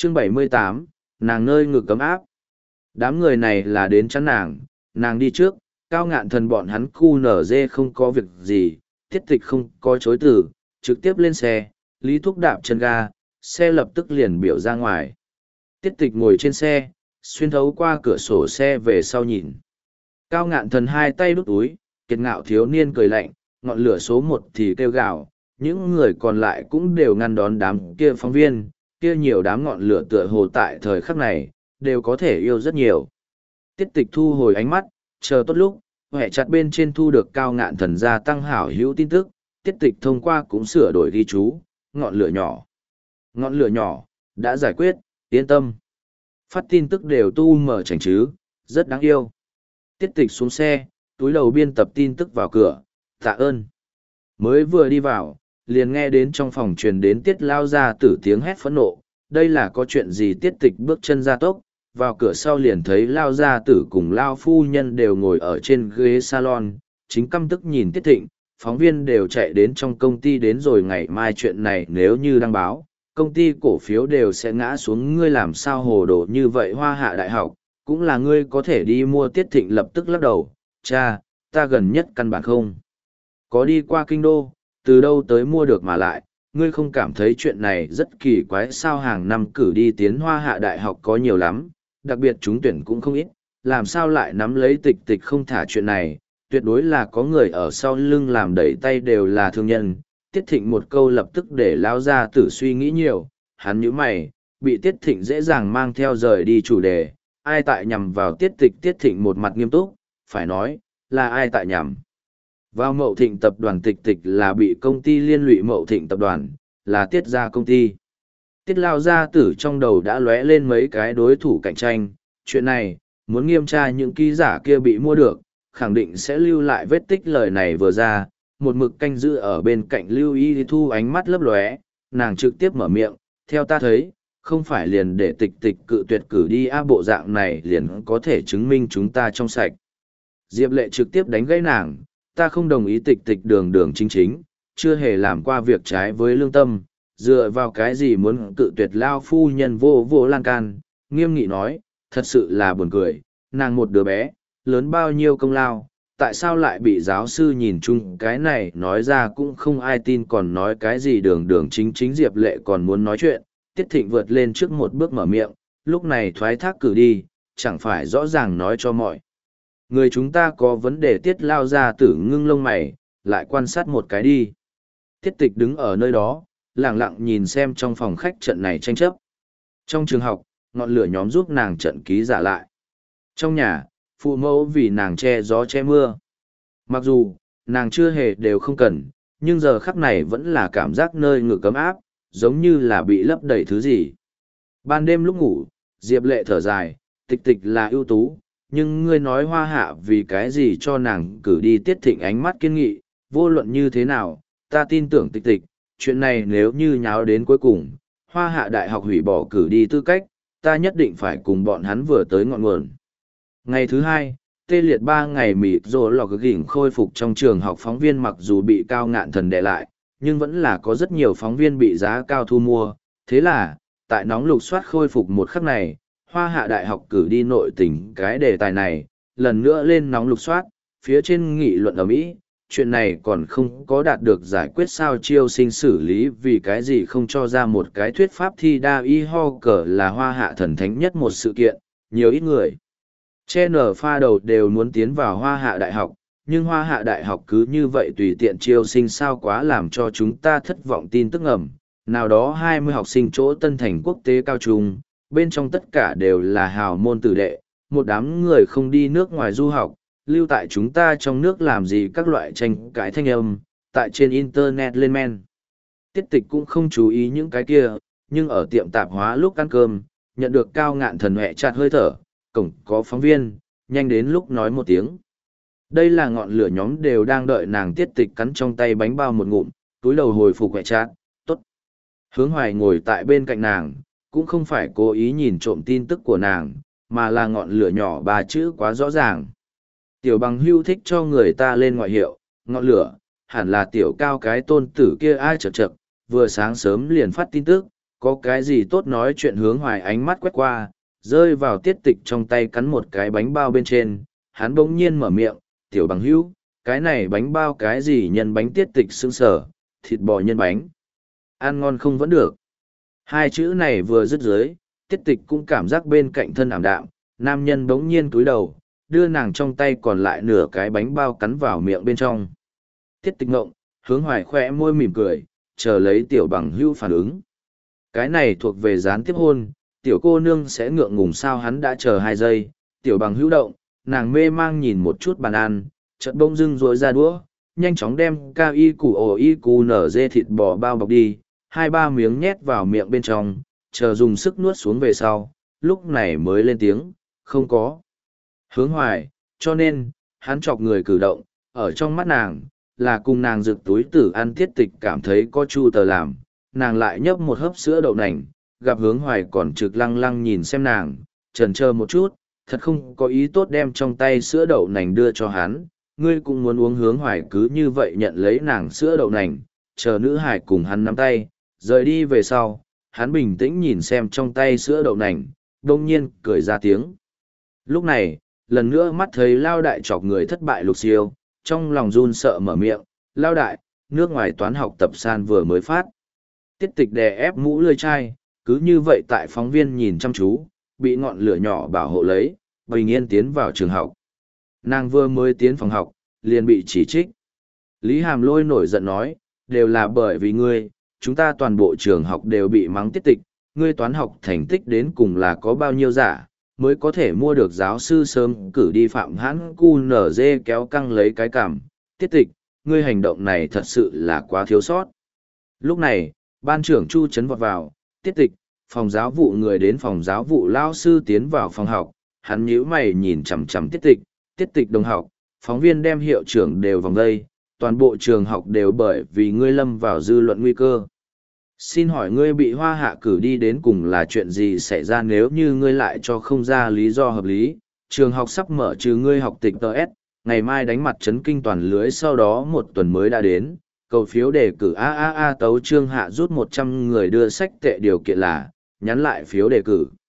Chương 78, nàng nơi ngực cấm áp. Đám người này là đến chắn nàng đi trước, Cao Ngạn Thần bọn hắn khu nở dê không có việc gì, Tiết Tịch không có chối từ, trực tiếp lên xe, Lý Thúc đạp chân ga, xe lập tức liền biểu ra ngoài. Tiết Tịch ngồi trên xe, xuyên thấu qua cửa sổ xe về sau nhìn. Cao Ngạn Thần hai tay đút túi, kiệt ngạo thiếu niên cười lạnh, ngọn lửa số một thì kêu gào, những người còn lại cũng đều ngăn đón đám kia phóng viên, kia nhiều đám ngọn lửa tựa hồ tại thời khắc này, đều có thể yêu rất nhiều. Tiết Tịch thu hồi ánh mắt, chờ tốt lúc, hệ chặt bên trên thu được Cao Ngạn Thần gia tăng hảo hữu tin tức, Tiết Tịch thông qua cũng sửa đổi ghi chú, ngọn lửa nhỏ. Ngọn lửa nhỏ, đã giải quyết, yên tâm. Phát tin tức đều tu mở chảnh chứ, rất đáng yêu. Tiết Tịch xuống xe, túi đầu biên tập tin tức vào cửa, tạ ơn. Mới vừa đi vào, liền nghe đến trong phòng truyền đến Tiết lao ra tử tiếng hét phẫn nộ, đây là có chuyện gì? Tiết Tịch bước chân ra tốc, vào cửa sau liền thấy lao gia tử cùng lao phu nhân đều ngồi ở trên ghế salon, chính căm tức nhìn Tiết Thịnh, phóng viên đều chạy đến trong công ty đến rồi ngày mai chuyện này nếu như đăng báo, công ty cổ phiếu đều sẽ ngã xuống. Ngươi làm sao hồ đồ như vậy? Hoa Hạ Đại học, cũng là ngươi có thể đi mua. Tiết Thịnh lập tức lắc đầu, cha, ta gần nhất căn bản không có đi qua kinh đô, từ đâu tới mua được mà lại, ngươi không cảm thấy chuyện này rất kỳ quái sao? Hàng năm cử đi tiến Hoa Hạ Đại học có nhiều lắm, đặc biệt trúng tuyển cũng không ít, làm sao lại nắm lấy Tịch không thả chuyện này, tuyệt đối là có người ở sau lưng làm đẩy tay, đều là thương nhân. Tiết Thịnh một câu lập tức để lao ra tử suy nghĩ nhiều, hắn nhíu mày, bị Tiết Thịnh dễ dàng mang theo rời đi chủ đề, ai tại nhằm vào Tiết Tịch? Tiết Thịnh một mặt nghiêm túc, phải nói, là ai tại nhằm vào Mậu Thịnh tập đoàn? Tịch là bị công ty liên lụy Mậu Thịnh tập đoàn, là Tiết gia công ty. Tiết lao gia tử trong đầu đã lóe lên mấy cái đối thủ cạnh tranh, chuyện này, muốn nghiêm tra những ký giả kia bị mua được, khẳng định sẽ lưu lại vết tích. Lời này vừa ra, một mực canh giữ ở bên cạnh Lưu Y Thu ánh mắt lấp lóe, nàng trực tiếp mở miệng, theo ta thấy, không phải liền để Tịch cự tuyệt cử đi bộ dạng này liền có thể chứng minh chúng ta trong sạch. Diệp Lệ trực tiếp đánh gãy nàng, ta không đồng ý. Tịch đường chính, chưa hề làm qua việc trái với lương tâm, dựa vào cái gì muốn cự tuyệt? Lao phu nhân vô lan can, nghiêm nghị nói, thật sự là buồn cười, nàng một đứa bé, lớn bao nhiêu công lao, tại sao lại bị giáo sư nhìn chung? Cái này nói ra cũng không ai tin, còn nói cái gì đường chính? Diệp Lệ còn muốn nói chuyện, Tiết Thịnh vượt lên trước một bước mở miệng, lúc này thoái thác cử đi, chẳng phải rõ ràng nói cho mọi người chúng ta có vấn đề? Tiết lao ra tử ngưng lông mày, lại quan sát một cái đi. Tiết Tịch đứng ở nơi đó, lặng lặng nhìn xem trong phòng khách trận này tranh chấp. Trong trường học, ngọn lửa nhóm giúp nàng trận ký giả lại. Trong nhà, phụ mẫu vì nàng che gió che mưa. Mặc dù, nàng chưa hề đều không cần, nhưng giờ khắc này vẫn là cảm giác nơi ngực cấm áp, giống như là bị lấp đầy thứ gì. Ban đêm lúc ngủ, Diệp Lệ thở dài, Tịch là ưu tú, nhưng ngươi nói Hoa Hạ vì cái gì cho nàng cử đi? Tiết Thịnh ánh mắt kiên nghị, vô luận như thế nào, ta tin tưởng Tịch, chuyện này nếu như nháo đến cuối cùng, Hoa Hạ Đại học hủy bỏ cử đi tư cách, ta nhất định phải cùng bọn hắn vừa tới ngọn nguồn. Ngày thứ hai, tê liệt 3 ngày mịt rồi lò gỉnh khôi phục trong trường học. Phóng viên mặc dù bị Cao Ngạn Thần đè lại, nhưng vẫn là có rất nhiều phóng viên bị giá cao thu mua. Thế là, tại nóng lục soát khôi phục một khắc này, Hoa Hạ Đại học cử đi nội tình cái đề tài này, lần nữa lên nóng lục soát, phía trên nghị luận ở Mỹ. Chuyện này còn không có đạt được giải quyết sao? Chiêu sinh xử lý vì cái gì không cho ra một cái thuyết pháp? Thi đa y ho cờ là Hoa Hạ thần thánh nhất một sự kiện, nhiều ít người che nở pha đầu đều muốn tiến vào Hoa Hạ Đại học, nhưng Hoa Hạ Đại học cứ như vậy tùy tiện chiêu sinh sao? Quá làm cho chúng ta thất vọng. Tin tức ẩm, nào đó 20 học sinh chỗ Tân Thành Quốc tế cao trung, bên trong tất cả đều là hào môn tử đệ, một đám người không đi nước ngoài du học, lưu tại chúng ta trong nước làm gì? Các loại tranh cãi thanh âm, tại trên internet lên men. Tiết Tịch cũng không chú ý những cái kia, nhưng ở tiệm tạp hóa lúc ăn cơm, nhận được Cao Ngạn Thần hẹ chặt hơi thở, cổng có phóng viên, nhanh đến lúc nói một tiếng. Đây là ngọn lửa nhóm đều đang đợi nàng. Tiết Tịch cắn trong tay bánh bao một ngụm, túi đầu hồi phục hẹ chặt, tốt. Hướng Hoài ngồi tại bên cạnh nàng, cũng không phải cố ý nhìn trộm tin tức của nàng, mà là ngọn lửa nhỏ 3 chữ quá rõ ràng. Tiểu Bằng Hưu thích cho người ta lên ngoại hiệu, ngọn lửa, hẳn là Tiểu Cao cái tôn tử kia ai chật, vừa sáng sớm liền phát tin tức, Có cái gì tốt nói chuyện hướng hoài ánh mắt quét qua, rơi vào tiết tịch trong tay cắn một cái bánh bao bên trên, hắn bỗng nhiên mở miệng, tiểu bằng hữu, cái này bánh bao cái gì nhân bánh tiết tịch sững sờ, thịt bò nhân bánh. Ăn ngon không vẫn được. Hai chữ này vừa dứt dưới, tiết tịch cũng cảm giác bên cạnh thân ảm đạm, nam nhân bỗng nhiên cúi đầu, đưa nàng trong tay còn lại nửa cái bánh bao cắn vào miệng bên trong. Tiết tịch ngộng, hướng hoài khoe môi mỉm cười, chờ lấy tiểu bằng hữu phản ứng. Cái này thuộc về gián tiếp hôn, tiểu cô nương sẽ ngượng ngùng sao hắn đã chờ 2 giây, tiểu bằng hữu động, nàng mê mang nhìn một chút bàn ăn, chợt bông dưng rối ra đũa, nhanh chóng đem cao y củ ổ y củ nở dê thịt bò bao bọc đi, 2-3 miếng nhét vào miệng bên trong, chờ dùng sức nuốt xuống về sau, lúc này mới lên tiếng, không có. Hướng hoài, cho nên, hắn chọc người cử động, ở trong mắt nàng, là cùng nàng rực túi tử ăn tiết tịch cảm thấy có chu tờ làm, nàng lại nhấp một hớp sữa đậu nành, gặp hướng hoài còn trực lăng lăng nhìn xem nàng, chần chờ một chút, thật không có ý tốt đem trong tay sữa đậu nành đưa cho hắn, ngươi cũng muốn uống hướng hoài cứ như vậy nhận lấy nàng sữa đậu nành, chờ nữ hải cùng hắn nắm tay, rời đi về sau, hắn bình tĩnh nhìn xem trong tay sữa đậu nành, đông nhiên cười ra tiếng. Lúc này, lần nữa mắt thấy lao đại chọc người thất bại lục siêu, trong lòng run sợ mở miệng, lao đại, nước ngoài toán học tập san vừa mới phát. Tiết tịch đè ép mũ lươi chai, cứ như vậy tại phóng viên nhìn chăm chú, bị ngọn lửa nhỏ bảo hộ lấy, bình yên tiến vào trường học. Nàng vừa mới tiến phòng học, liền bị chỉ trích. Lý Hàm Lôi nổi giận nói, đều là bởi vì ngươi, chúng ta toàn bộ trường học đều bị mắng tiết tịch, ngươi toán học thành tích đến cùng là có bao nhiêu giả, mới có thể mua được giáo sư sớm cử đi phạm hãn cu nở dê kéo căng lấy cái cảm. Tiết tịch, ngươi hành động này thật sự là quá thiếu sót. Lúc này, ban trưởng Chu Trấn vọt vào, tiết tịch, phòng giáo vụ người đến phòng giáo vụ lao sư tiến vào phòng học, hắn nhíu mày nhìn chằm chằm tiết tịch đồng học, phóng viên đem hiệu trưởng đều vòng đây, toàn bộ trường học đều bởi vì ngươi lâm vào dư luận nguy cơ. Xin hỏi ngươi bị hoa hạ cử đi đến cùng là chuyện gì xảy ra nếu như ngươi lại cho không ra lý do hợp lý, trường học sắp mở trừ ngươi học tịch TS, ngày mai đánh mặt chấn kinh toàn lưới sau đó 1 tuần mới đã đến, cầu phiếu đề cử AAA tấu trương hạ rút 100 người đưa sách tệ điều kiện là, nhắn lại phiếu đề cử.